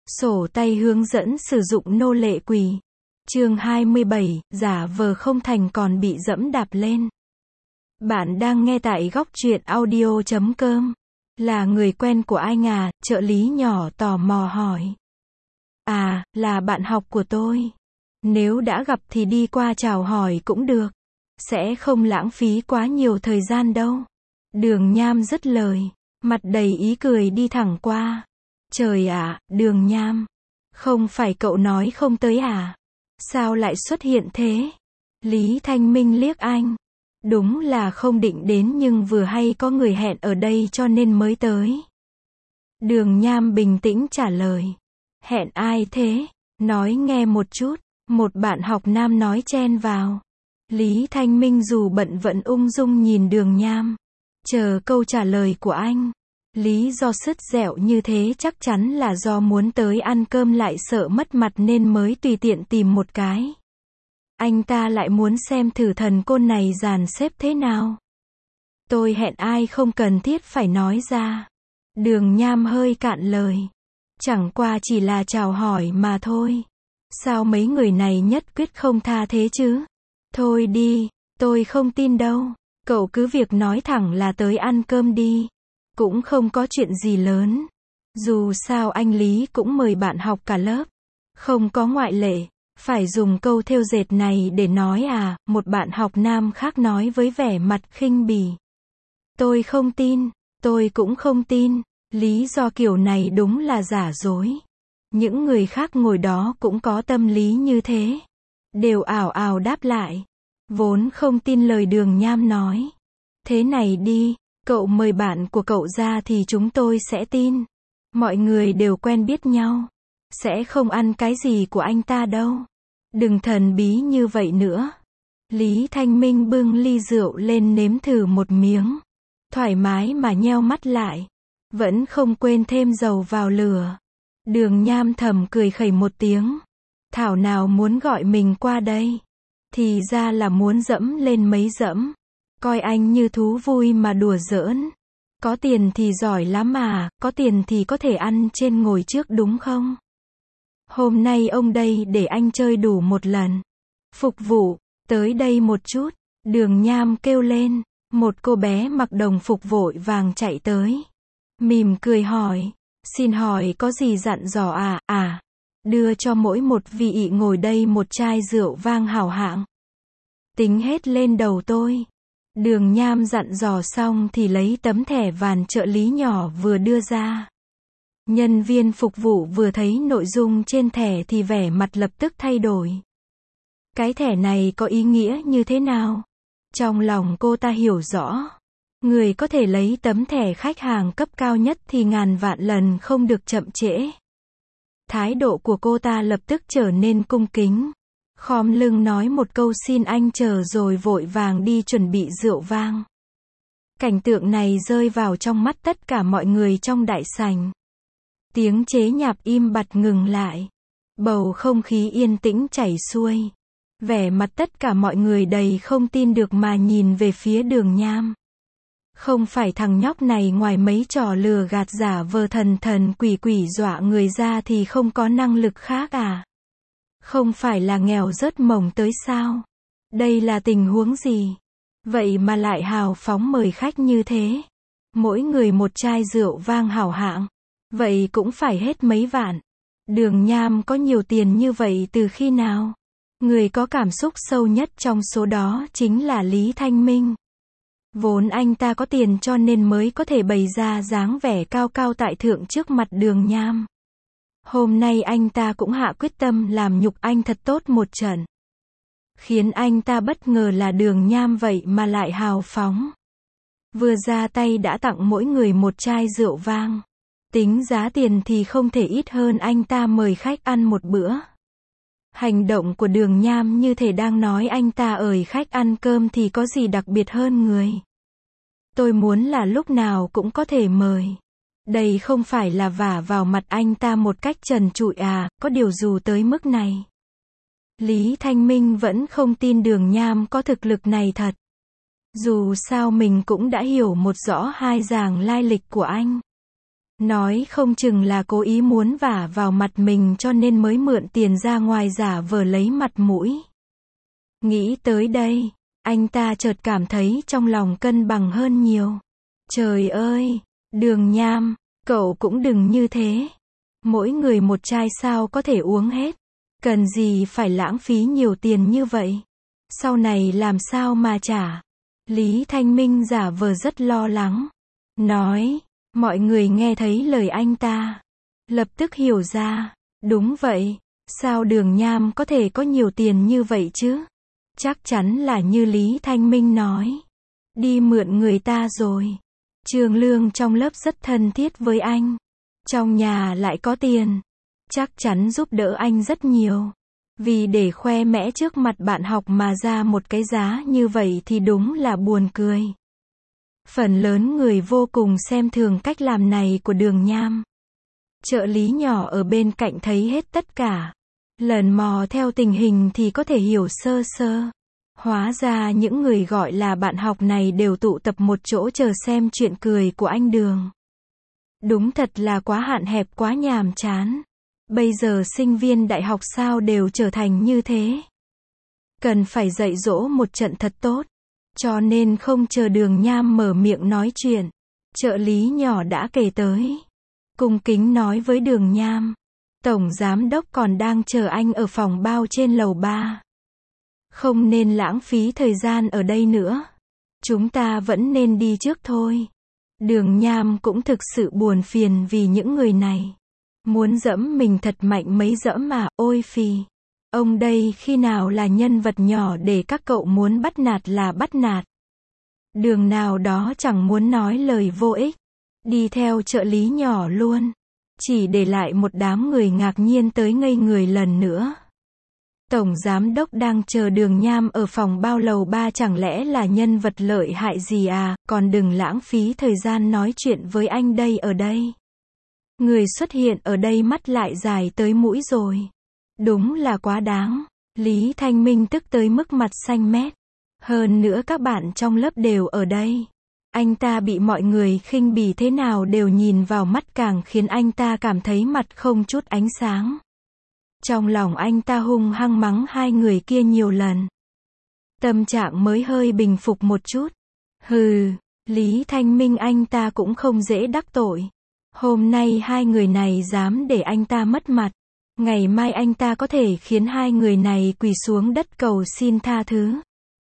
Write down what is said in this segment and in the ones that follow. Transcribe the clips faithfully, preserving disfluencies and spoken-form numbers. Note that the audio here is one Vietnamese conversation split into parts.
Sổ tay hướng dẫn sử dụng nô lệ quỷ. Chương hai mươi bảy, giả vờ không thành còn bị dẫm đạp lên. Bạn đang nghe tại góc truyện audio chấm com. Là người quen của anh à? Trợ lý nhỏ tò mò hỏi. À, là bạn học của tôi. Nếu đã gặp thì đi qua chào hỏi cũng được. Sẽ không lãng phí quá nhiều thời gian đâu. Đường Nham dứt lời, mặt đầy ý cười đi thẳng qua. Trời ạ, Đường Nham. Không phải cậu nói không tới à? Sao lại xuất hiện thế? Lý Thanh Minh liếc anh. Đúng là không định đến nhưng vừa hay có người hẹn ở đây cho nên mới tới. Đường Nham bình tĩnh trả lời. Hẹn ai thế? Nói nghe một chút. Một bạn học nam nói chen vào. Lý Thanh Minh dù bận vẫn ung dung nhìn Đường Nham. Chờ câu trả lời của anh. Lý do sứt dẻo như thế chắc chắn là do muốn tới ăn cơm lại sợ mất mặt nên mới tùy tiện tìm một cái. Anh ta lại muốn xem thử thần côn này dàn xếp thế nào. Tôi hẹn ai không cần thiết phải nói ra. Đường Nham hơi cạn lời. Chẳng qua chỉ là chào hỏi mà thôi. Sao mấy người này nhất quyết không tha thế chứ? Thôi đi, tôi không tin đâu. Cậu cứ việc nói thẳng là tới ăn cơm đi. Cũng không có chuyện gì lớn. Dù sao anh Lý cũng mời bạn học cả lớp. Không có ngoại lệ. Phải dùng câu thêu dệt này để nói à? Một bạn học nam khác nói với vẻ mặt khinh bỉ. Tôi không tin. Tôi cũng không tin. Lý do kiểu này đúng là giả dối. Những người khác ngồi đó cũng có tâm lý như thế. Đều ảo ảo đáp lại. Vốn không tin lời Đường Nham nói. Thế này đi. Cậu mời bạn của cậu ra thì chúng tôi sẽ tin. Mọi người đều quen biết nhau. Sẽ không ăn cái gì của anh ta đâu. Đừng thần bí như vậy nữa. Lý Thanh Minh bưng ly rượu lên nếm thử một miếng. Thoải mái mà nheo mắt lại. Vẫn không quên thêm dầu vào lửa. Đường Nham thầm cười khẩy một tiếng. Thảo nào muốn gọi mình qua đây. Thì ra là muốn dẫm lên mấy dẫm. Coi anh như thú vui mà đùa giỡn. Có tiền thì giỏi lắm mà, có tiền thì có thể ăn trên ngồi trước đúng không? Hôm nay ông đây để anh chơi đủ một lần. Phục vụ, tới đây một chút. Đường Nham kêu lên. Một cô bé mặc đồng phục vội vàng chạy tới. Mỉm cười hỏi. Xin hỏi có gì dặn dò à? À, đưa cho mỗi một vị ngồi đây một chai rượu vang hảo hạng. Tính hết lên đầu tôi. Đường Nham dặn dò xong thì lấy tấm thẻ vàn trợ lý nhỏ vừa đưa ra. Nhân viên phục vụ vừa thấy nội dung trên thẻ thì vẻ mặt lập tức thay đổi. Cái thẻ này có ý nghĩa như thế nào? Trong lòng cô ta hiểu rõ. Người có thể lấy tấm thẻ khách hàng cấp cao nhất thì ngàn vạn lần không được chậm trễ. Thái độ của cô ta lập tức trở nên cung kính. Khom lưng nói một câu xin anh chờ rồi vội vàng đi chuẩn bị rượu vang. Cảnh tượng này rơi vào trong mắt tất cả mọi người trong đại sảnh. Tiếng chế nhạc im bặt ngừng lại. Bầu không khí yên tĩnh chảy xuôi. Vẻ mặt tất cả mọi người đầy không tin được mà nhìn về phía Đường Nham. Không phải thằng nhóc này ngoài mấy trò lừa gạt giả vờ thần thần quỷ quỷ dọa người ra thì không có năng lực khác à? Không phải là nghèo rớt mồng tới sao? Đây là tình huống gì? Vậy mà lại hào phóng mời khách như thế. Mỗi người một chai rượu vang hảo hạng. Vậy cũng phải hết mấy vạn. Đường Nham có nhiều tiền như vậy từ khi nào? Người có cảm xúc sâu nhất trong số đó chính là Lý Thanh Minh. Vốn anh ta có tiền cho nên mới có thể bày ra dáng vẻ cao cao tại thượng trước mặt Đường Nham. Hôm nay anh ta cũng hạ quyết tâm làm nhục anh thật tốt một trận. Khiến anh ta bất ngờ là Đường Nham vậy mà lại hào phóng. Vừa ra tay đã tặng mỗi người một chai rượu vang. Tính giá tiền thì không thể ít hơn anh ta mời khách ăn một bữa. Hành động của Đường Nham như thể đang nói anh ta ời khách ăn cơm thì có gì đặc biệt hơn người. Tôi muốn là lúc nào cũng có thể mời. Đây không phải là vả vào mặt anh ta một cách trần trụi à, có điều dù tới mức này. Lý Thanh Minh vẫn không tin Đường Nham có thực lực này thật. Dù sao mình cũng đã hiểu một rõ hai dàng lai lịch của anh. Nói không chừng là cố ý muốn vả vào mặt mình cho nên mới mượn tiền ra ngoài giả vờ lấy mặt mũi. Nghĩ tới đây, anh ta chợt cảm thấy trong lòng cân bằng hơn nhiều. Trời ơi, Đường Nham, cậu cũng đừng như thế. Mỗi người một chai sao có thể uống hết. Cần gì phải lãng phí nhiều tiền như vậy? Sau này làm sao mà trả? Lý Thanh Minh giả vờ rất lo lắng. Nói, mọi người nghe thấy lời anh ta. Lập tức hiểu ra. Đúng vậy, sao Đường Nham có thể có nhiều tiền như vậy chứ? Chắc chắn là như Lý Thanh Minh nói. Đi mượn người ta rồi. Trường Lương trong lớp rất thân thiết với anh. Trong nhà lại có tiền. Chắc chắn giúp đỡ anh rất nhiều. Vì để khoe mẽ trước mặt bạn học mà ra một cái giá như vậy thì đúng là buồn cười. Phần lớn người vô cùng xem thường cách làm này của Đường Nham. Trợ lý nhỏ ở bên cạnh thấy hết tất cả. Lần mò theo tình hình thì có thể hiểu sơ sơ. Hóa ra những người gọi là bạn học này đều tụ tập một chỗ chờ xem chuyện cười của anh Đường. Đúng thật là quá hạn hẹp, quá nhàm chán. Bây giờ sinh viên đại học sao đều trở thành như thế. Cần phải dạy dỗ một trận thật tốt. Cho nên không chờ Đường Nham mở miệng nói chuyện. Trợ lý nhỏ đã kể tới. Cung kính nói với Đường Nham. Tổng giám đốc còn đang chờ anh ở phòng bao trên lầu ba. Không nên lãng phí thời gian ở đây nữa. Chúng ta vẫn nên đi trước thôi. Đường Nham cũng thực sự buồn phiền vì những người này. Muốn dẫm mình thật mạnh mấy dẫm mà, ôi phì. Ông đây khi nào là nhân vật nhỏ để các cậu muốn bắt nạt là bắt nạt. Đường nào đó chẳng muốn nói lời vô ích. Đi theo trợ lý nhỏ luôn. Chỉ để lại một đám người ngạc nhiên tới ngây người lần nữa. Tổng giám đốc đang chờ Đường Nham ở phòng bao lầu ba chẳng lẽ là nhân vật lợi hại gì à, còn đừng lãng phí thời gian nói chuyện với anh đây ở đây. Người xuất hiện ở đây mắt lại dài tới mũi rồi. Đúng là quá đáng. Lý Thanh Minh tức tới mức mặt xanh mét. Hơn nữa các bạn trong lớp đều ở đây. Anh ta bị mọi người khinh bỉ thế nào đều nhìn vào mắt càng khiến anh ta cảm thấy mặt không chút ánh sáng. Trong lòng anh ta hung hăng mắng hai người kia nhiều lần. Tâm trạng mới hơi bình phục một chút. Hừ, Lý Thanh Minh anh ta cũng không dễ đắc tội. Hôm nay hai người này dám để anh ta mất mặt. Ngày mai anh ta có thể khiến hai người này quỳ xuống đất cầu xin tha thứ.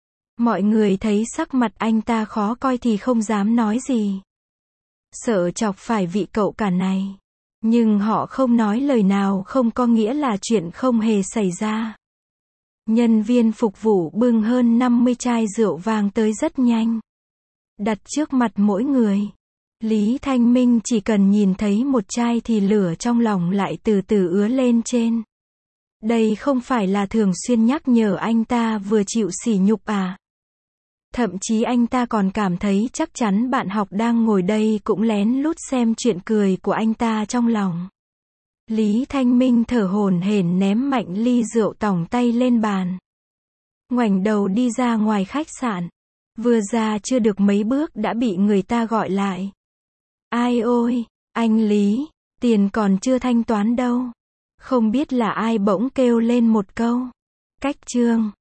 Mọi người thấy sắc mặt anh ta khó coi thì không dám nói gì. Sợ chọc phải vị cậu cả này. Nhưng họ không nói lời nào không có nghĩa là chuyện không hề xảy ra. Nhân viên phục vụ bưng hơn năm mươi chai rượu vang tới rất nhanh. Đặt trước mặt mỗi người. Lý Thanh Minh chỉ cần nhìn thấy một chai thì lửa trong lòng lại từ từ ứa lên trên. Đây không phải là thường xuyên nhắc nhở anh ta vừa chịu sỉ nhục à? Thậm chí anh ta còn cảm thấy chắc chắn bạn học đang ngồi đây cũng lén lút xem chuyện cười của anh ta trong lòng. Lý Thanh Minh thở hổn hển ném mạnh ly rượu tỏng tay lên bàn. Ngoảnh đầu đi ra ngoài khách sạn. Vừa ra chưa được mấy bước đã bị người ta gọi lại. Ai ôi, anh Lý, tiền còn chưa thanh toán đâu. Không biết là ai bỗng kêu lên một câu. Cách Trương.